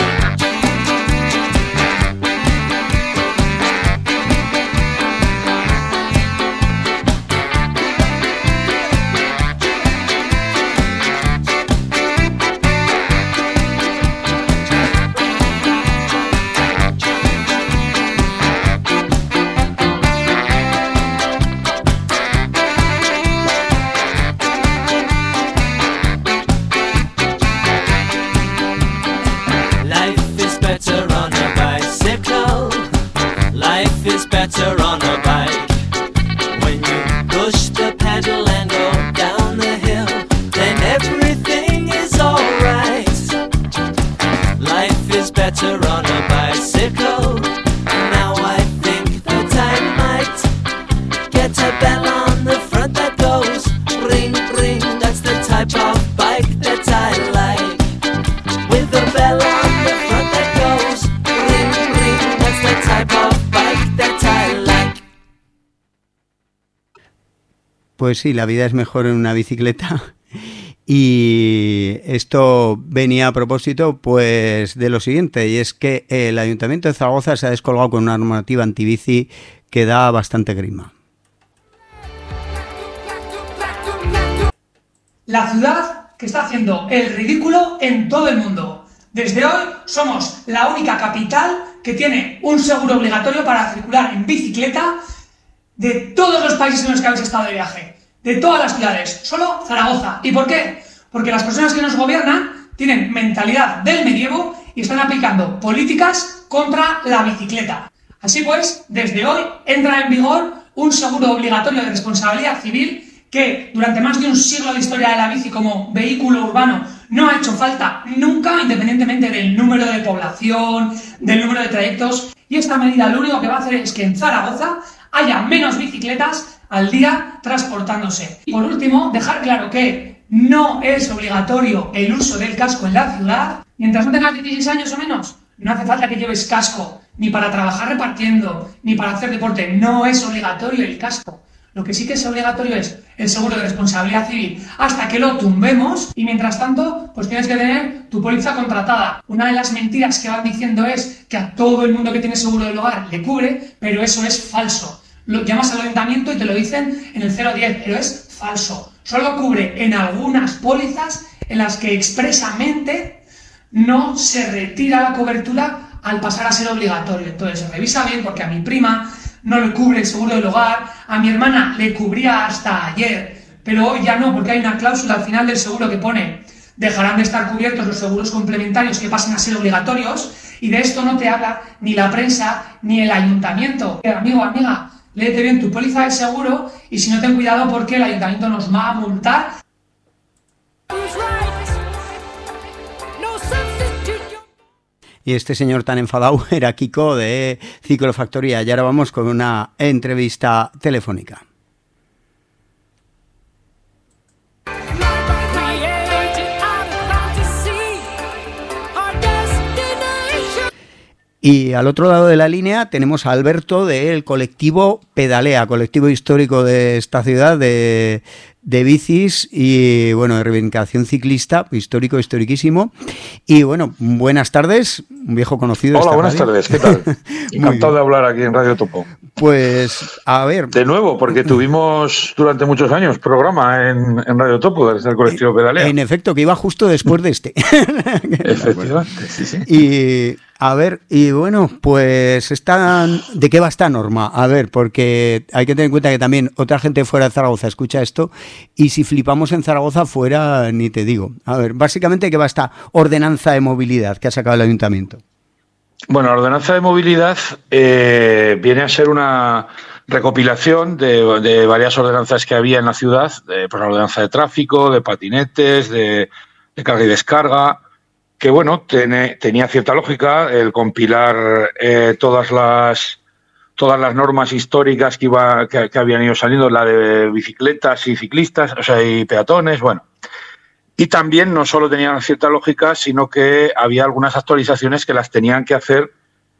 Better on a bike. When you push the pedal and go down the hill, then everything is alright. Life is better on a bicycle. Now I think that I might get a bell on the front that goes ring, ring. That's the type of bike that I like. With a bell on the front that goes ring, ring. That's the type of bike that I like. Pues sí, la vida es mejor en una bicicleta. Y esto venía a propósito pues de lo siguiente, y es que el Ayuntamiento de Zaragoza se ha descolgado con una normativa antibici que da bastante grima. La ciudad que está haciendo el ridículo en todo el mundo. Desde hoy somos la única capital que tiene un seguro obligatorio para circular en bicicleta de todos los países en los que habéis estado de viaje, de todas las ciudades, solo Zaragoza. ¿Y por qué? Porque las personas que nos gobiernan tienen mentalidad del medievo y están aplicando políticas contra la bicicleta. Así pues, desde hoy entra en vigor un seguro obligatorio de responsabilidad civil que durante más de un siglo de historia de la bici como vehículo urbano no ha hecho falta nunca, independientemente del número de población, del número de trayectos, y esta medida lo único que va a hacer es que en Zaragoza haya menos bicicletas al día transportándose. Y por último, dejar claro que no es obligatorio el uso del casco en la ciudad. Mientras no tengas dieciséis años o menos, no hace falta que lleves casco, ni para trabajar repartiendo, ni para hacer deporte. No es obligatorio el casco. Lo que sí que es obligatorio es el seguro de responsabilidad civil hasta que lo tumbemos, y mientras tanto, pues tienes que tener tu póliza contratada. Una de las mentiras que van diciendo es que a todo el mundo que tiene seguro del hogar le cubre, pero eso es falso. Lo llamas al ayuntamiento y te lo dicen en el cero diez, pero es falso. Solo cubre en algunas pólizas en las que expresamente no se retira la cobertura al pasar a ser obligatorio. Entonces, revisa bien, porque a mi prima no le cubre el seguro del hogar, a mi hermana le cubría hasta ayer, pero hoy ya no, porque hay una cláusula al final del seguro que pone: dejarán de estar cubiertos los seguros complementarios que pasen a ser obligatorios, y de esto no te habla ni la prensa ni el ayuntamiento. Amigo, amiga, léete bien tu póliza de seguro, y si no, ten cuidado, porque el ayuntamiento nos va a multar. Y este señor tan enfadado era Kiko de Ciclofactoría. Y ahora vamos con una entrevista telefónica. Y al otro lado de la línea tenemos a Alberto del colectivo Pedalea, colectivo histórico de esta ciudad de, de bicis y, bueno, de reivindicación ciclista, histórico, historiquísimo. Y, bueno, buenas tardes, un viejo conocido. Hola, buenas radio. tardes, ¿qué tal? Encantado de hablar aquí en Radio Topo. Pues, a ver... De nuevo, porque tuvimos durante muchos años programa en, en Radio Topo, desde el colectivo Pedalea. En efecto, que iba justo después de este. Efectivamente, sí, sí. Y... A ver, y bueno, pues están, ¿de qué va esta norma? A ver, porque hay que tener en cuenta que también otra gente fuera de Zaragoza escucha esto, y si flipamos en Zaragoza fuera, ni te digo. A ver, básicamente, ¿qué va esta ordenanza de movilidad que ha sacado el ayuntamiento? Bueno, la ordenanza de movilidad eh, viene a ser una recopilación de, de varias ordenanzas que había en la ciudad, de, pues la ordenanza de tráfico, de patinetes, de, de carga y descarga, que bueno, tiene, tenía cierta lógica el compilar eh, todas las todas las normas históricas que iba que, que habían ido saliendo, la de bicicletas y ciclistas, o sea, y peatones, bueno. Y también no solo tenían cierta lógica, sino que había algunas actualizaciones que las tenían que hacer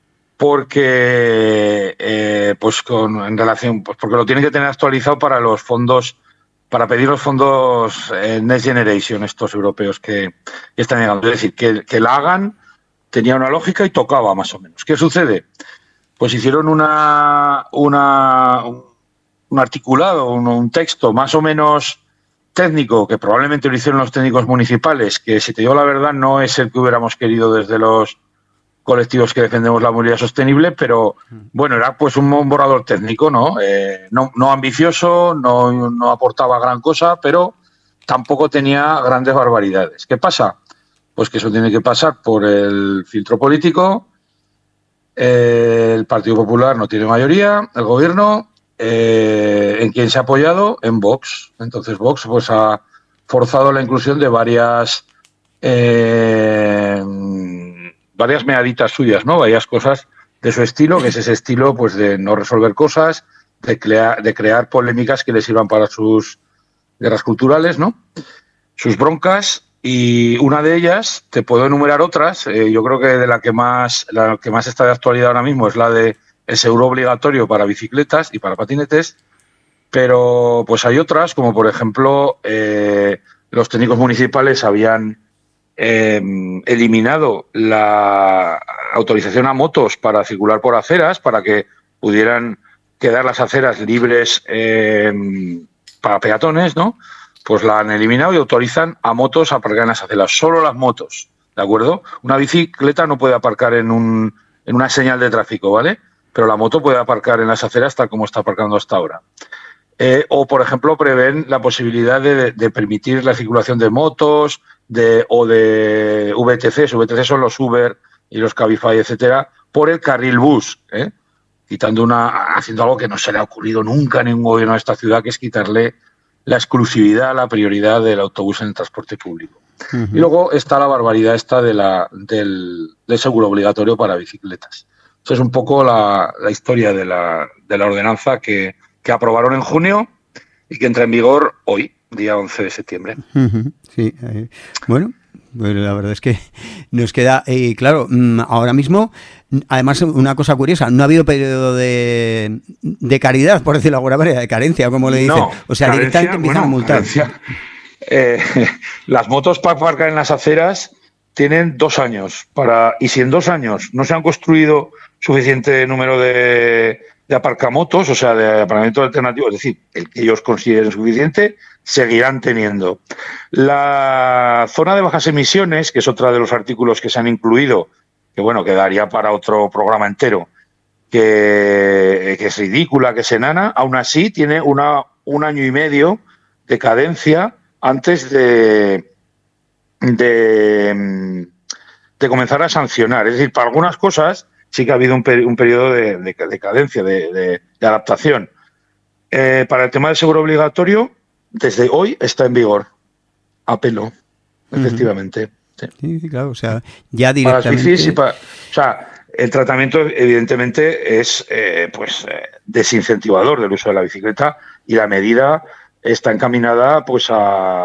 porque eh, pues con en relación pues porque lo tienen que tener actualizado para los fondos, para pedir los fondos eh, Next Generation, estos europeos que, que están llegando. Es decir, que, que la hagan tenía una lógica y tocaba más o menos. ¿Qué sucede? Pues hicieron una, una un articulado, un, un texto más o menos técnico, que probablemente lo hicieron los técnicos municipales, que, si te digo la verdad, no es el que hubiéramos querido desde los colectivos que defendemos la movilidad sostenible, pero bueno, era pues un, un borrador técnico, ¿no? Eh, no, no ambicioso, no, no aportaba gran cosa, pero tampoco tenía grandes barbaridades. ¿Qué pasa? Pues que eso tiene que pasar por el filtro político. Eh, el Partido Popular no tiene mayoría, el gobierno, eh, ¿en quién se ha apoyado? En Vox. Entonces Vox pues ha forzado la inclusión de varias... Eh, varias meaditas suyas, ¿no? Varias cosas de su estilo, que es ese estilo pues de no resolver cosas, de, crea, de crear polémicas que le sirvan para sus guerras culturales, ¿no? Sus broncas, y una de ellas, te puedo enumerar otras, eh, yo creo que de la que más la que más está de actualidad ahora mismo es la de el seguro obligatorio para bicicletas y para patinetes, pero pues hay otras, como por ejemplo, eh, los técnicos municipales habían Eh, eliminado la autorización a motos para circular por aceras, para que pudieran quedar las aceras libres eh, para peatones, ¿no? Pues la han eliminado y autorizan a motos a aparcar en las aceras, solo las motos, ¿de acuerdo? Una bicicleta no puede aparcar en, un, en una señal de tráfico, ¿vale? Pero la moto puede aparcar en las aceras tal como está aparcando hasta ahora. Eh, o, por ejemplo, prevén la posibilidad de, de permitir la circulación de motos de, o de V T Cs. V T Cs son los Uber y los Cabify, etcétera, por el carril bus, ¿eh? Quitando una, haciendo algo que no se le ha ocurrido nunca a ningún gobierno de esta ciudad, que es quitarle la exclusividad, la prioridad del autobús en el transporte público. Uh-huh. Y luego está la barbaridad esta de la, del, del seguro obligatorio para bicicletas. Esa es un poco la, la historia de la, de la ordenanza que, que aprobaron en junio y que entra en vigor hoy, día once de septiembre. Uh-huh. Sí, eh, bueno... Pues la verdad es que nos queda, eh, claro, ahora mismo, además una cosa curiosa, no ha habido periodo de, de caridad, por decirlo de alguna manera, de carencia, como le dicen. No, o sea, carencia, directamente empiezan bueno, a multar. Carencia, eh, las motos para aparcar en las aceras tienen dos años, para y si en dos años no se han construido suficiente número de, de aparcamotos, o sea, de aparcamiento alternativo, es decir, el que ellos consideren suficiente, seguirán teniendo. La zona de bajas emisiones, que es otra de los artículos que se han incluido, que bueno, quedaría para otro programa entero, que, que es ridícula, que es enana, aún así tiene una, un año y medio de cadencia antes de, de, de comenzar a sancionar. Es decir, para algunas cosas sí que ha habido un, peri- un periodo de, de, de cadencia, de, de, de adaptación. Eh, para el tema del seguro obligatorio, desde hoy está en vigor, a pelo, efectivamente. Uh-huh. Sí. Sí, claro, o sea, ya directamente... Para las bicis y para... O sea, el tratamiento evidentemente es eh, pues eh, desincentivador del uso de la bicicleta y la medida está encaminada pues a,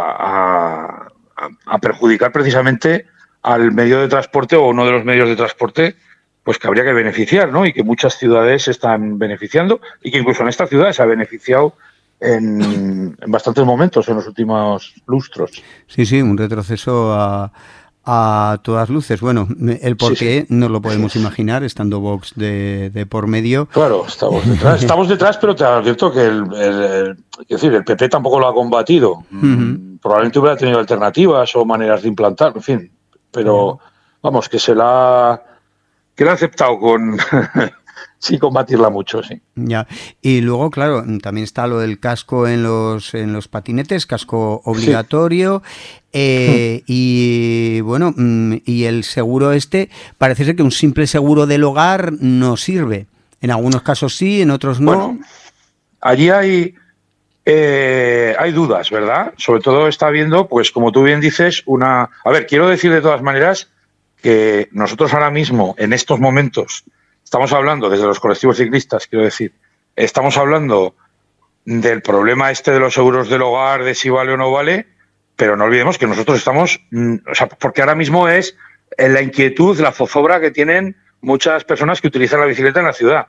a, a perjudicar precisamente al medio de transporte o uno de los medios de transporte pues que habría que beneficiar, ¿no? Y que muchas ciudades están beneficiando y que incluso en esta ciudad se ha beneficiado En, en bastantes momentos en los últimos lustros. Sí, sí, un retroceso a, a todas luces. Bueno, el por qué sí, sí. no lo podemos imaginar, estando Vox de, de por medio. Claro, estamos detrás, estamos detrás, pero te advierto que el, el, el, es decir, el P P tampoco lo ha combatido. Uh-huh. Probablemente hubiera tenido alternativas o maneras de implantar, en fin, pero uh-huh. vamos, que se la que la ha aceptado con... Sí, combatirla mucho, sí. Ya. Y luego, claro, también está lo del casco en los en los patinetes, casco obligatorio. Sí. Eh, y bueno, y el seguro este, parece ser que un simple seguro del hogar no sirve. En algunos casos sí, en otros no. Bueno, allí hay eh, hay dudas, ¿verdad? Sobre todo está habiendo, pues como tú bien dices, una... A ver, quiero decir de todas maneras que nosotros ahora mismo, en estos momentos... Estamos hablando, desde los colectivos ciclistas, quiero decir, estamos hablando del problema este de los seguros del hogar, de si vale o no vale, pero no olvidemos que nosotros estamos, o sea, porque ahora mismo es la inquietud, la zozobra que tienen muchas personas que utilizan la bicicleta en la ciudad.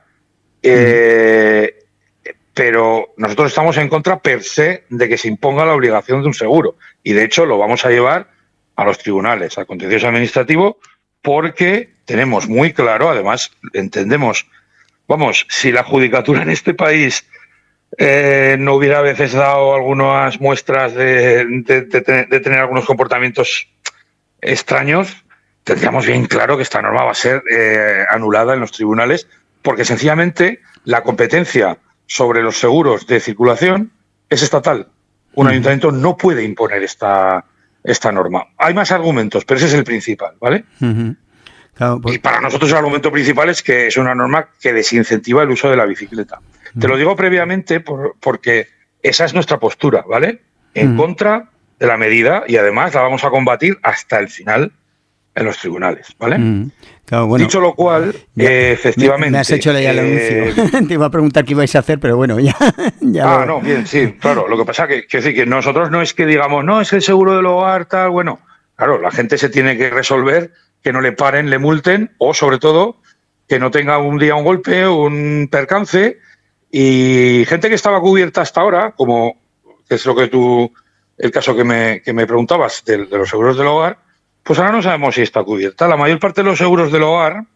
Eh, pero nosotros estamos en contra per se de que se imponga la obligación de un seguro. Y de hecho lo vamos a llevar a los tribunales, al contencioso administrativo, porque tenemos muy claro, además entendemos, vamos, si la judicatura en este país eh, no hubiera a veces dado algunas muestras de, de, de, de tener algunos comportamientos extraños, tendríamos bien claro que esta norma va a ser eh, anulada en los tribunales, porque sencillamente la competencia sobre los seguros de circulación es estatal. Un uh-huh. ayuntamiento no puede imponer esta... esta norma. Hay más argumentos, pero ese es el principal, ¿vale? Uh-huh. Claro, pues... Y para nosotros el argumento principal es que es una norma que desincentiva el uso de la bicicleta. Uh-huh. Te lo digo previamente por, porque esa es nuestra postura, ¿vale? En uh-huh. contra de la medida y además la vamos a combatir hasta el final en los tribunales, ¿vale? Uh-huh. Claro, bueno, dicho lo cual, ya, eh, efectivamente... Me, me has hecho ya el eh, anuncio. Te iba a preguntar qué ibais a hacer, pero bueno, ya... ya ah, lo... no, bien, sí, claro. Lo que pasa que, que, que nosotros no es que digamos, no, es el seguro del hogar, tal, bueno... Claro, la gente se tiene que resolver que no le paren, le multen, o sobre todo, que no tenga un día un golpe, un percance, y gente que estaba cubierta hasta ahora, como es lo que tú... el caso que me, que me preguntabas de, de los seguros del hogar, pues ahora no sabemos si está cubierta. La mayor parte de los seguros del hogar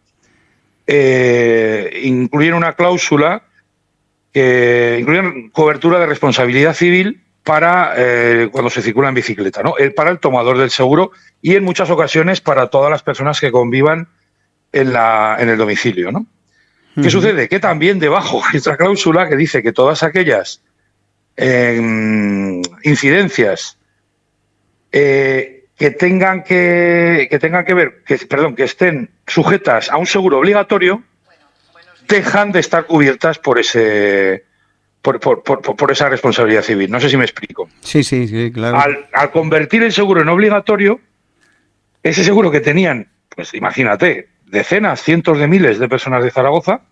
eh, incluyen una cláusula que incluyen cobertura de responsabilidad civil para eh, cuando se circula en bicicleta, ¿no? El, para el tomador del seguro y en muchas ocasiones para todas las personas que convivan en, la, en el domicilio, ¿no? Uh-huh. ¿Qué sucede? Que también debajo hay otra cláusula que dice que todas aquellas eh, incidencias eh, que tengan que, que tengan que ver, que, perdón, que estén sujetas a un seguro obligatorio, dejan de estar cubiertas por ese por, por, por, por esa responsabilidad civil. No sé si me explico. Sí, sí, sí, claro. Al, al convertir el seguro en obligatorio, ese seguro que tenían, pues imagínate, decenas, cientos de miles de personas de Zaragoza,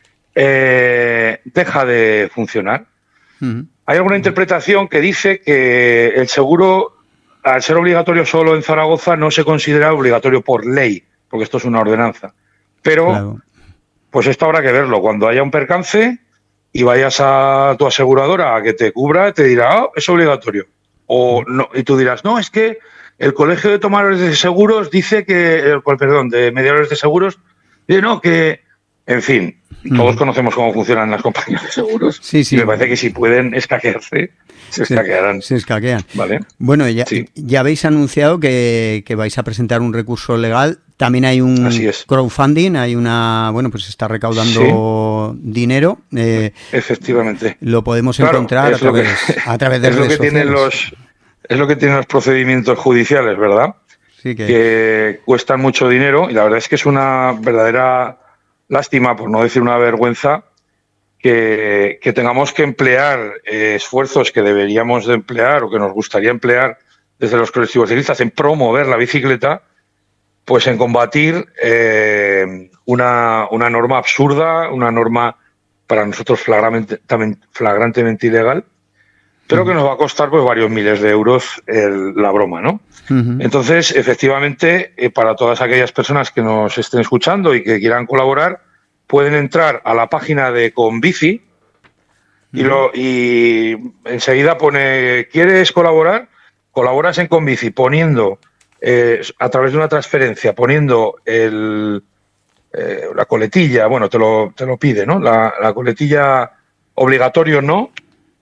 eh, deja de funcionar. Uh-huh. Hay alguna interpretación que dice que el seguro, al ser obligatorio solo en Zaragoza, no se considera obligatorio por ley, porque esto es una ordenanza. Pero, claro, pues esto habrá que verlo. Cuando haya un percance y vayas a tu aseguradora a que te cubra, te dirá, oh, es obligatorio. O no, y tú dirás, no, es que el Colegio de Tomadores de Seguros dice que, perdón, de Mediadores de Seguros, dice no, que, en fin, todos mm. conocemos cómo funcionan las compañías de seguros. Sí, sí. Y me parece que si pueden escaquearse, se escaquearán. Se, se escaquean. ¿Vale? Bueno, ya, sí. ya habéis anunciado que, que vais a presentar un recurso legal. También hay un crowdfunding, hay una, bueno, pues se está recaudando sí. dinero. Eh, Efectivamente. Lo podemos claro, encontrar a través, que, a través de es redes lo que sociales. Tienen los, es lo que tienen los procedimientos judiciales, ¿verdad? Sí, que... que cuestan mucho dinero y la verdad es que es una verdadera lástima, por no decir una vergüenza, que, que tengamos que emplear eh, esfuerzos que deberíamos de emplear o que nos gustaría emplear desde los colectivos ciclistas en promover la bicicleta, pues en combatir eh, una, una norma absurda, una norma para nosotros flagrante, flagrantemente ilegal, pero que nos va a costar pues varios miles de euros el, la broma, ¿no? Uh-huh. Entonces, efectivamente, eh, para todas aquellas personas que nos estén escuchando y que quieran colaborar, pueden entrar a la página de Conbici uh-huh. y, lo, y enseguida pone, ¿quieres colaborar? Colaboras en Conbici poniendo, eh, a través de una transferencia, poniendo el, eh, la coletilla, bueno, te lo, te lo pide, ¿no? La, la coletilla obligatorio no,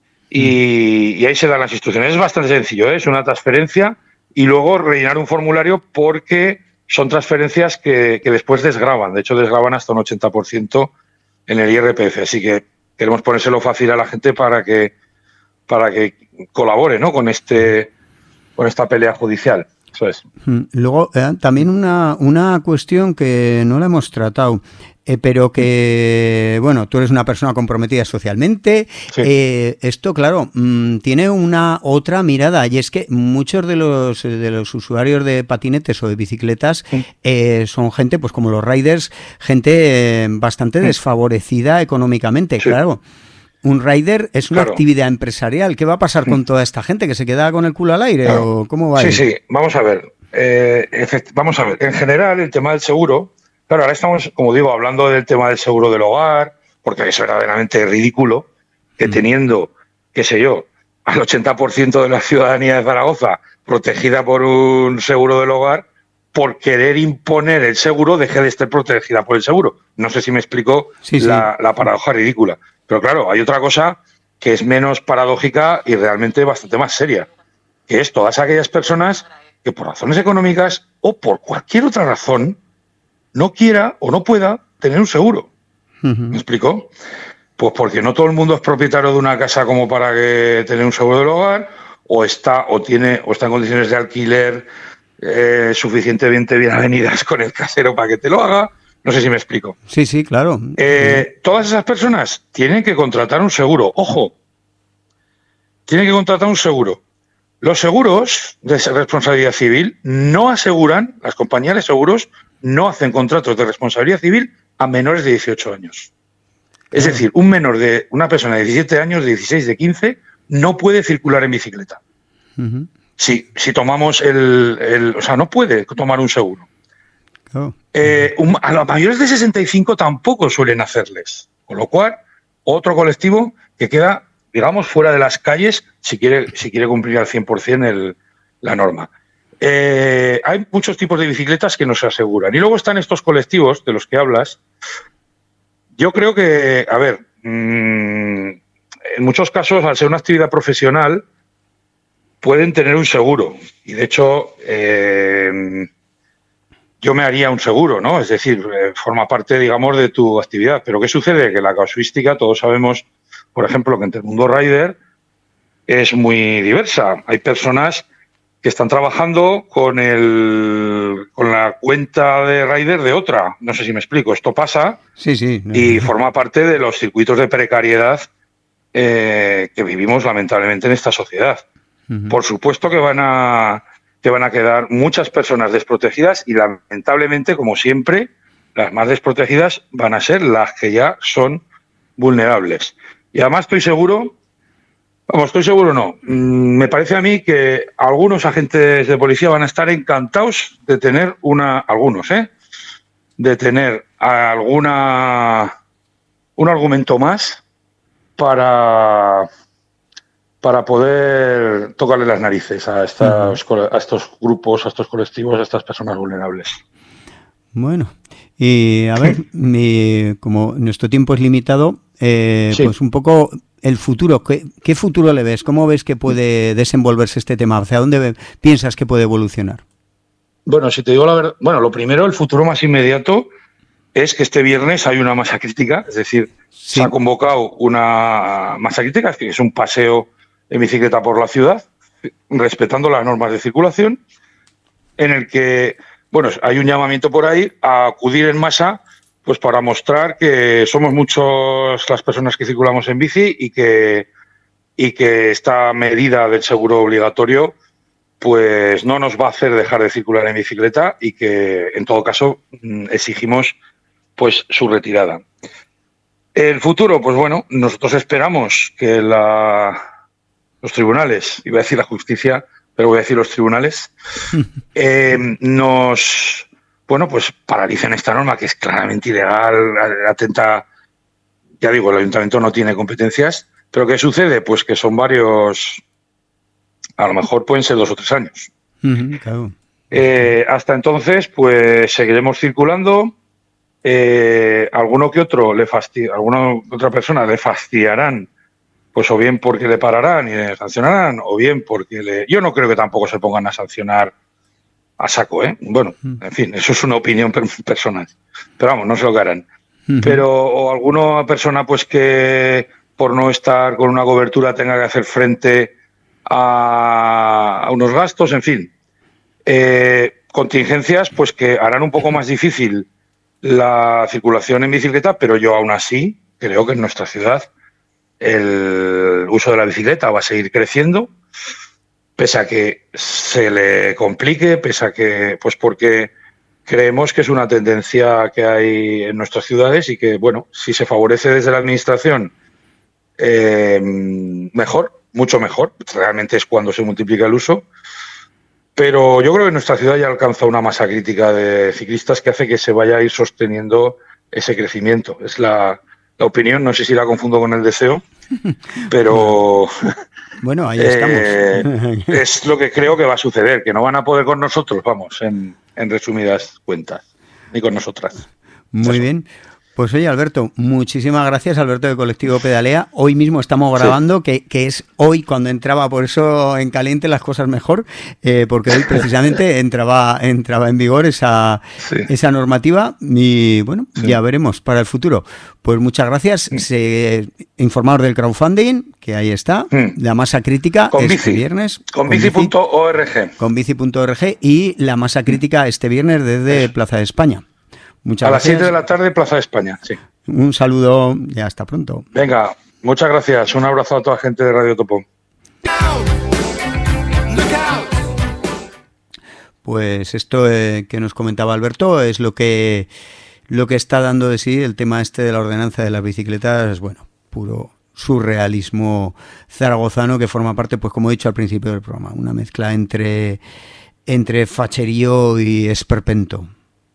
y, y ahí se dan las instrucciones. Es bastante sencillo, ¿eh? Es una transferencia y luego rellenar un formulario porque son transferencias que, que después desgravan. De hecho, desgravan hasta un ochenta por ciento en el I R P F. Así que queremos ponérselo fácil a la gente para que para que colabore, ¿no? con este con esta pelea judicial. Eso es. Luego, eh, también una, una cuestión que no la hemos tratado. Eh, pero que, bueno, tú eres una persona comprometida socialmente. Sí. Eh, esto, claro, mmm, tiene una otra mirada, y es que muchos de los de los usuarios de patinetes o de bicicletas sí. eh, son gente, pues como los riders, gente eh, bastante sí. desfavorecida económicamente, sí. claro. Un rider es una claro. actividad empresarial. ¿Qué va a pasar sí. con toda esta gente? ¿Que se queda con el culo al aire? Claro. ¿O cómo va? Sí, ahí? sí, vamos a ver. Eh, efect- vamos a ver. En general, el tema del seguro... Claro, ahora estamos, como digo, hablando del tema del seguro del hogar, porque es verdaderamente ridículo que teniendo, qué sé yo, al ochenta por ciento de la ciudadanía de Zaragoza protegida por un seguro del hogar, por querer imponer el seguro deje de estar protegida por el seguro. No sé si me explico sí, la, sí. la paradoja ridícula. Pero claro, hay otra cosa que es menos paradójica y realmente bastante más seria, que es todas aquellas personas que por razones económicas o por cualquier otra razón no quiera o no pueda tener un seguro. Uh-huh. ¿Me explico? Pues porque no todo el mundo es propietario de una casa como para que tener un seguro del hogar, o está o tiene o está en condiciones de alquiler eh, suficientemente bien avenidas con el casero para que te lo haga. No sé si me explico. Sí, sí, claro. Eh, sí. Todas esas personas tienen que contratar un seguro. Ojo, tienen que contratar un seguro. Los seguros de responsabilidad civil no aseguran, las compañías de seguros no hacen contratos de responsabilidad civil a menores de dieciocho años. Es claro. decir, un menor de una persona de diecisiete años, de dieciséis, de quince, no puede circular en bicicleta. Uh-huh. Si, si tomamos el, el... O sea, no puede tomar un seguro. Oh. Eh, un, a los mayores de sesenta y cinco tampoco suelen hacerles. Con lo cual, otro colectivo que queda, digamos, fuera de las calles si quiere, si quiere cumplir al cien por ciento el, la norma. Eh, hay muchos tipos de bicicletas que no se aseguran. Y luego están estos colectivos de los que hablas. Yo creo que, a ver, mmm, en muchos casos, al ser una actividad profesional, pueden tener un seguro. Y de hecho, eh, yo me haría un seguro, ¿no? Es decir, eh, forma parte, digamos, de tu actividad. Pero ¿qué sucede? Que la casuística, todos sabemos, por ejemplo, que entre el mundo rider es muy diversa. Hay personas que están trabajando con el con la cuenta de rider de otra. No sé si me explico. Esto pasa sí, sí, no, y no. forma parte de los circuitos de precariedad eh, que vivimos lamentablemente en esta sociedad. Uh-huh. Por supuesto que van a que van a quedar muchas personas desprotegidas y lamentablemente, como siempre, las más desprotegidas van a ser las que ya son vulnerables. Y además estoy seguro, vamos, estoy seguro no, me parece a mí que algunos agentes de policía van a estar encantados de tener una, algunos, ¿eh? de tener alguna un argumento más para para poder tocarle las narices a, estas, uh-huh. a estos grupos, a estos colectivos, a estas personas vulnerables. Bueno, y a ver, mi, como nuestro tiempo es limitado, eh, sí. pues un poco el futuro, ¿qué, ¿qué futuro le ves? ¿Cómo ves que puede desenvolverse este tema? ¿Hacia dónde piensas que puede evolucionar? Bueno, si te digo la verdad, bueno, lo primero, el futuro más inmediato es que este viernes hay una masa crítica, es decir, sí. se ha convocado una masa crítica, que es un paseo en bicicleta por la ciudad, respetando las normas de circulación, en el que, bueno, hay un llamamiento por ahí a acudir en masa, pues para mostrar que somos muchos las personas que circulamos en bici y que, y que esta medida del seguro obligatorio pues no nos va a hacer dejar de circular en bicicleta y que, en todo caso, exigimos pues su retirada. El futuro, pues bueno, nosotros esperamos que la, los tribunales, iba a decir la justicia, pero voy a decir los tribunales, eh, nos, bueno, pues paralicen esta norma que es claramente ilegal, atenta, ya digo, el ayuntamiento no tiene competencias, pero ¿qué sucede? Pues que son varios, a lo mejor pueden ser dos o tres años. Uh-huh, claro. Eh, hasta entonces, pues seguiremos circulando. Eh, alguno que otro le fastidi- alguna otra persona le fastidiarán, pues o bien porque le pararán y le sancionarán, o bien porque le... Yo no creo que tampoco se pongan a sancionar a saco, ¿eh? Bueno, en fin, eso es una opinión personal. Pero vamos, no se lo que harán. Uh-huh. Pero o alguna persona pues que por no estar con una cobertura tenga que hacer frente a, a unos gastos, en fin. Eh, contingencias pues que harán un poco más difícil la circulación en bicicleta, pero yo aún así creo que en nuestra ciudad el uso de la bicicleta va a seguir creciendo, pese a que se le complique, pese a que, pues porque creemos que es una tendencia que hay en nuestras ciudades y que, bueno, si se favorece desde la administración, eh, mejor, mucho mejor, realmente es cuando se multiplica el uso. Pero yo creo que nuestra ciudad ya alcanza una masa crítica de ciclistas que hace que se vaya a ir sosteniendo ese crecimiento. Es la, la opinión, no sé si la confundo con el deseo, pero bueno, ahí estamos. eh, es lo que creo que va a suceder, que no van a poder con nosotros, vamos, en, en resumidas cuentas, ni con nosotras. Muy Eso. bien. Pues oye, Alberto, muchísimas gracias, Alberto de Colectivo Pedalea. Hoy mismo estamos grabando, sí. que, que es hoy cuando entraba, por eso en caliente las cosas mejor, eh, porque hoy precisamente entraba entraba en vigor esa, sí. esa normativa y bueno, sí. ya veremos para el futuro. Pues muchas gracias. Sí. Se, informaros del crowdfunding, que ahí está, sí. la masa crítica con este bici. viernes. Con bici punto org. Con bici punto org y la masa crítica este viernes desde sí. Plaza de España. Muchas a gracias. las siete de la tarde, Plaza de España, sí. Un saludo y hasta pronto. Venga, muchas gracias. Un abrazo a toda la gente de Radio Topo. Pues esto eh, que nos comentaba Alberto es lo que, lo que está dando de sí el tema este de la ordenanza de las bicicletas, bueno, puro surrealismo zaragozano que forma parte, pues como he dicho al principio del programa, una mezcla entre, entre facherío y esperpento.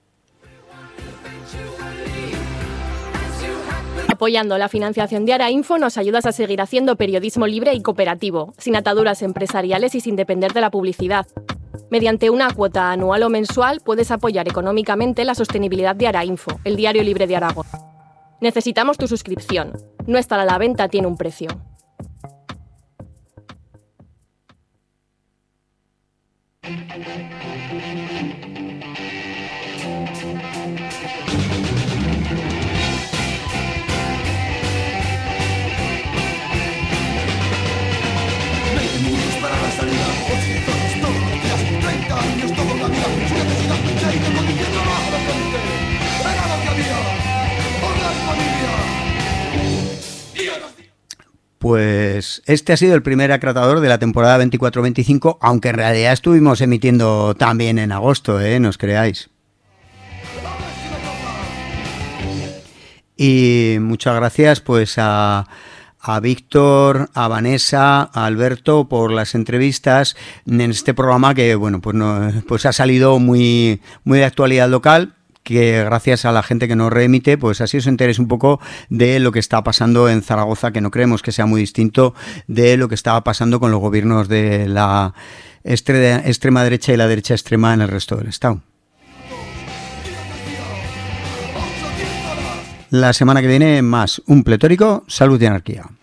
Apoyando la financiación de Arainfo nos ayudas a seguir haciendo periodismo libre y cooperativo, sin ataduras empresariales y sin depender de la publicidad. Mediante una cuota anual o mensual puedes apoyar económicamente la sostenibilidad de Arainfo, el diario libre de Aragón. Necesitamos tu suscripción. No estar a la venta tiene un precio. Pues este ha sido el primer acratador de la temporada veinticuatro veinticinco, aunque en realidad estuvimos emitiendo también en agosto, ¿eh? No os creáis. Y muchas gracias pues a, a Víctor, a Vanessa, a Alberto por las entrevistas en este programa que bueno pues no pues ha salido muy muy de actualidad local, que gracias a la gente que nos reemite pues así os enteréis un poco de lo que está pasando en Zaragoza, que no creemos que sea muy distinto de lo que estaba pasando con los gobiernos de la extre- extrema derecha y la derecha extrema en el resto del estado. La semana que viene más un pletórico, salud y anarquía.